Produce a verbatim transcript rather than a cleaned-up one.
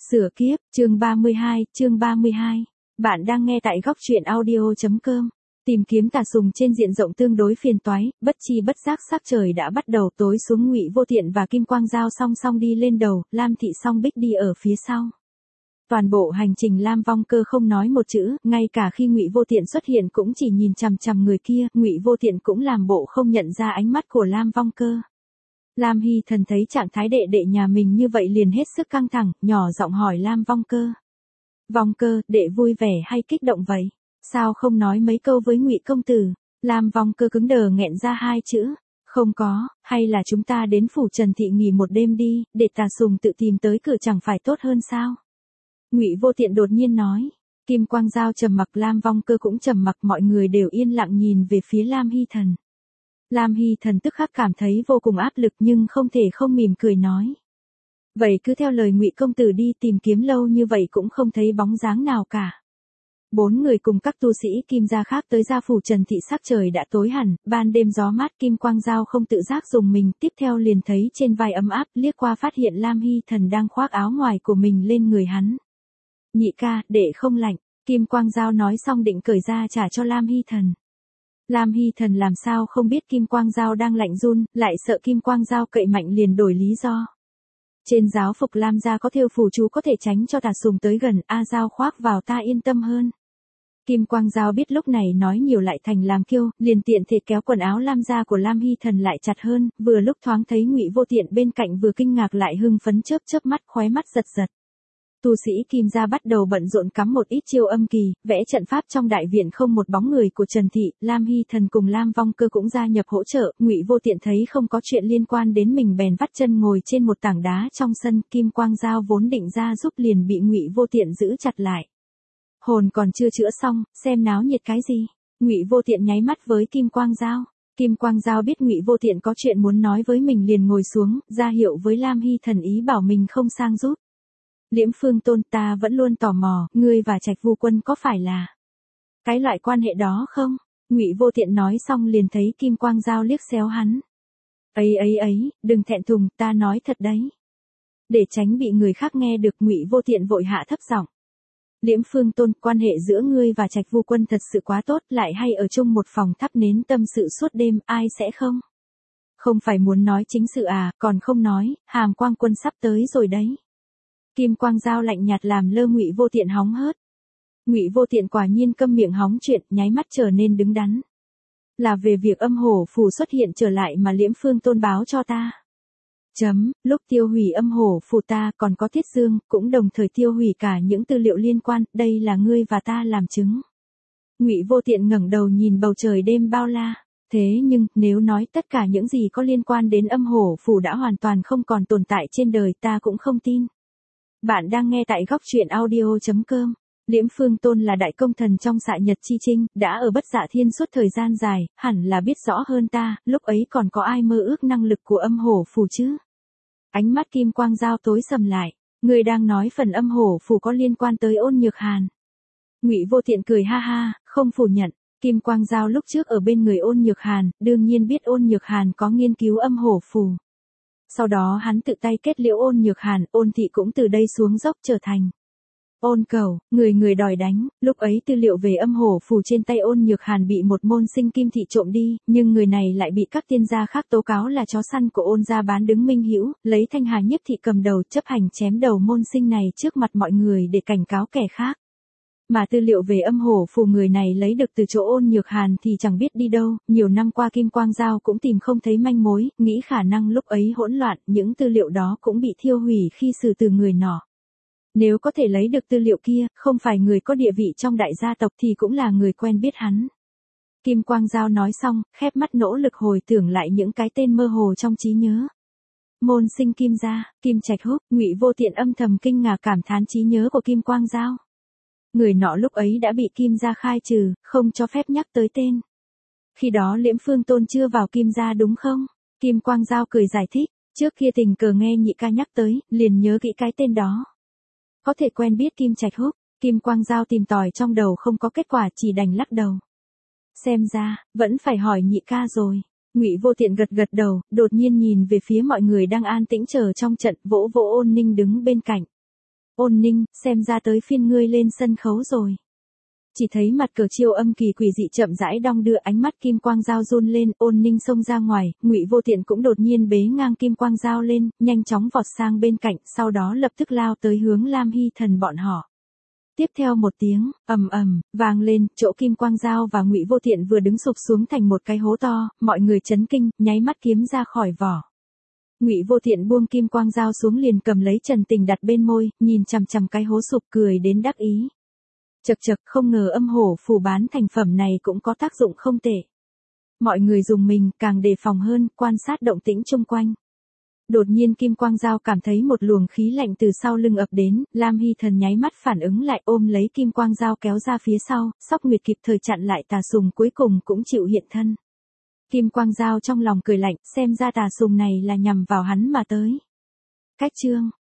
Sửa kiếp, chương ba mươi hai, chương ba mươi hai. Bạn đang nghe tại góc truyện audio.com. Tìm kiếm Tà Sùng trên diện rộng tương đối phiền toái, bất chi bất giác sắc trời đã bắt đầu tối xuống. Ngụy Vô Tiện và Kim Quang Dao song song đi lên đầu, Lam Thị Song Bích đi ở phía sau. Toàn bộ hành trình Lam Vong Cơ không nói một chữ, ngay cả khi Ngụy Vô Tiện xuất hiện cũng chỉ nhìn chằm chằm người kia. Ngụy Vô Tiện cũng làm bộ không nhận ra ánh mắt của Lam Vong Cơ. Lam Hy Thần thấy trạng thái đệ đệ nhà mình như vậy liền hết sức căng thẳng, nhỏ giọng hỏi Lam Vong Cơ. Vong Cơ, đệ vui vẻ hay kích động vậy? Sao không nói mấy câu với Ngụy công tử? Lam Vong Cơ cứng đờ nghẹn ra hai chữ. Không có, hay là chúng ta đến phủ Trần Thị nghỉ một đêm đi, để Tà Sùng tự tìm tới cửa chẳng phải tốt hơn sao? Ngụy Vô Tiện đột nhiên nói. Kim Quang Dao trầm mặc, Lam Vong Cơ cũng trầm mặc, mọi người đều yên lặng nhìn về phía Lam Hy Thần. Lam Hy Thần tức khắc cảm thấy vô cùng áp lực nhưng không thể không mỉm cười nói. Vậy cứ theo lời Ngụy công tử đi, tìm kiếm lâu như vậy cũng không thấy bóng dáng nào cả. Bốn người cùng các tu sĩ Kim gia khác tới gia phủ Trần Thị, sắc trời đã tối hẳn, ban đêm gió mát. Kim Quang Dao không tự giác dùng mình, tiếp theo liền thấy trên vai ấm áp, liếc qua phát hiện Lam Hy Thần đang khoác áo ngoài của mình lên người hắn. Nhị ca, đệ không lạnh. Kim Quang Dao nói xong định cởi ra trả cho Lam Hy Thần. Lam Hy Thần làm sao không biết Kim Quang Dao đang lạnh run, lại sợ Kim Quang Dao cậy mạnh liền đổi lý do. Trên giáo phục Lam gia có thêu phù chú có thể tránh cho Tà Sùng tới gần, a Dao khoác vào ta yên tâm hơn. Kim Quang Dao biết lúc này nói nhiều lại thành làm kiêu, liền tiện thể kéo quần áo Lam gia của Lam Hy Thần lại chặt hơn, vừa lúc thoáng thấy Ngụy Vô Tiện bên cạnh, vừa kinh ngạc lại hưng phấn, chớp chớp mắt, khóe mắt giật giật. Tu sĩ Kim gia bắt đầu bận rộn cắm một ít chiêu âm kỳ, vẽ trận pháp trong đại viện. Không một bóng người của Trần Thị. Lam Hy Thần cùng Lam Vong Cơ cũng gia nhập hỗ trợ. Ngụy Vô Tiện thấy không có chuyện liên quan đến mình bèn vắt chân ngồi trên một tảng đá trong sân. Kim Quang Dao vốn định ra giúp liền bị Ngụy Vô Tiện giữ chặt lại. Hồn còn chưa chữa xong, xem náo nhiệt cái gì? Ngụy Vô Tiện nháy mắt với Kim Quang Dao. Kim Quang Dao biết Ngụy Vô Tiện có chuyện muốn nói với mình liền ngồi xuống, ra hiệu với Lam Hy Thần ý bảo mình không sang giúp. Liễm Phương Tôn, ta vẫn luôn tò mò, ngươi và Trạch Vu Quân có phải là cái loại quan hệ đó không? Ngụy Vô Tiện nói xong liền thấy Kim Quang Dao liếc xéo hắn. Ấy ấy ấy, đừng thẹn thùng, ta nói thật đấy. Để tránh bị người khác nghe được, Ngụy Vô Tiện vội hạ thấp giọng. Liễm Phương Tôn, quan hệ giữa ngươi và Trạch Vu Quân thật sự quá tốt, lại hay ở chung một phòng thắp nến tâm sự suốt đêm, ai sẽ không? Không phải muốn nói chính sự à, còn không nói, Hàm Quang Quân sắp tới rồi đấy. Kim Quang Dao lạnh nhạt làm lơ Ngụy Vô Tiện hóng hớt. Ngụy Vô Tiện quả nhiên câm miệng hóng chuyện, nháy mắt trở nên đứng đắn. Là về việc âm hổ phù xuất hiện trở lại mà Liễm Phương Tôn báo cho ta. Chấm, lúc tiêu hủy âm hổ phù ta còn có Thiết Dương, cũng đồng thời tiêu hủy cả những tư liệu liên quan, đây là ngươi và ta làm chứng. Ngụy Vô Tiện ngẩng đầu nhìn bầu trời đêm bao la. Thế nhưng, nếu nói tất cả những gì có liên quan đến âm hổ phù đã hoàn toàn không còn tồn tại trên đời, ta cũng không tin. Bạn đang nghe tại góc truyện audio.com. Liễm Phương Tôn là đại công thần trong Xạ Nhật Chi Trinh, đã ở Bất Dạ Thiên suốt thời gian dài, hẳn là biết rõ hơn ta, lúc ấy còn có ai mơ ước năng lực của âm hổ phù chứ? Ánh mắt Kim Quang Dao tối sầm lại, người đang nói phần âm hổ phù có liên quan tới Ôn Nhược Hàn. Ngụy Vô Tiện cười ha ha, không phủ nhận. Kim Quang Dao lúc trước ở bên người Ôn Nhược Hàn, đương nhiên biết Ôn Nhược Hàn có nghiên cứu âm hổ phù. Sau đó hắn tự tay kết liễu Ôn Nhược Hàn, Ôn thị cũng từ đây xuống dốc trở thành Ôn Cầu, người người đòi đánh. Lúc ấy tư liệu về âm hổ phù trên tay Ôn Nhược Hàn bị một môn sinh Kim thị trộm đi, nhưng người này lại bị các tiên gia khác tố cáo là chó săn của Ôn gia bán đứng minh hữu, lấy Thanh Hà Nhiếp thị cầm đầu chấp hành chém đầu môn sinh này trước mặt mọi người để cảnh cáo kẻ khác. Mà tư liệu về âm hổ phù người này lấy được từ chỗ Ôn Nhược Hàn thì chẳng biết đi đâu, nhiều năm qua Kim Quang Dao cũng tìm không thấy manh mối, nghĩ khả năng lúc ấy hỗn loạn, những tư liệu đó cũng bị thiêu hủy khi xử từ người nọ. Nếu có thể lấy được tư liệu kia, không phải người có địa vị trong đại gia tộc thì cũng là người quen biết hắn. Kim Quang Dao nói xong, khép mắt nỗ lực hồi tưởng lại những cái tên mơ hồ trong trí nhớ. Môn sinh Kim gia, Kim Trạch Húc. Ngụy Vô Tiện âm thầm kinh ngạc cảm thán trí nhớ của Kim Quang Dao. Người nọ lúc ấy đã bị Kim gia khai trừ, không cho phép nhắc tới tên. Khi đó Liễm Phương Tôn chưa vào Kim gia đúng không? Kim Quang Dao cười giải thích, trước kia tình cờ nghe nhị ca nhắc tới, liền nhớ kỹ cái tên đó. Có thể quen biết Kim Trạch Húc. Kim Quang Dao tìm tòi trong đầu không có kết quả, chỉ đành lắc đầu. Xem ra, vẫn phải hỏi nhị ca rồi. Ngụy Vô Tiện gật gật đầu, đột nhiên nhìn về phía mọi người đang an tĩnh chờ trong trận, vỗ vỗ Ôn Ninh đứng bên cạnh. Ôn Ninh, xem ra tới phiên ngươi lên sân khấu rồi. Chỉ thấy mặt cờ chiêu âm kỳ quỷ dị chậm rãi đong đưa, ánh mắt kim quang dao run lên, Ôn Ninh xông ra ngoài, Ngụy Vô Tiện cũng đột nhiên bế ngang kim quang dao lên, nhanh chóng vọt sang bên cạnh, sau đó lập tức lao tới hướng Lam Hy Thần bọn họ. Tiếp theo một tiếng, ầm ầm, vang lên, chỗ kim quang dao và Ngụy Vô Tiện vừa đứng sụp xuống thành một cái hố to, mọi người chấn kinh, nháy mắt kiếm ra khỏi vỏ. Ngụy Vô Tiện buông kim quang dao xuống liền cầm lấy Trần Tình đặt bên môi, nhìn chằm chằm cái hố sụp cười đến đắc ý. Chậc chậc, không ngờ âm hổ phù bán thành phẩm này cũng có tác dụng không tệ. Mọi người dùng mình, càng đề phòng hơn, quan sát động tĩnh xung quanh. Đột nhiên kim quang dao cảm thấy một luồng khí lạnh từ sau lưng ập đến, Lam Hy Thần nháy mắt phản ứng lại, ôm lấy kim quang dao kéo ra phía sau, Sóc Nguyệt kịp thời chặn lại, Tà Sùng cuối cùng cũng chịu hiện thân. Kim quang dao trong lòng cười lạnh, xem ra Tà Sùng này là nhằm vào hắn mà tới. Cách chương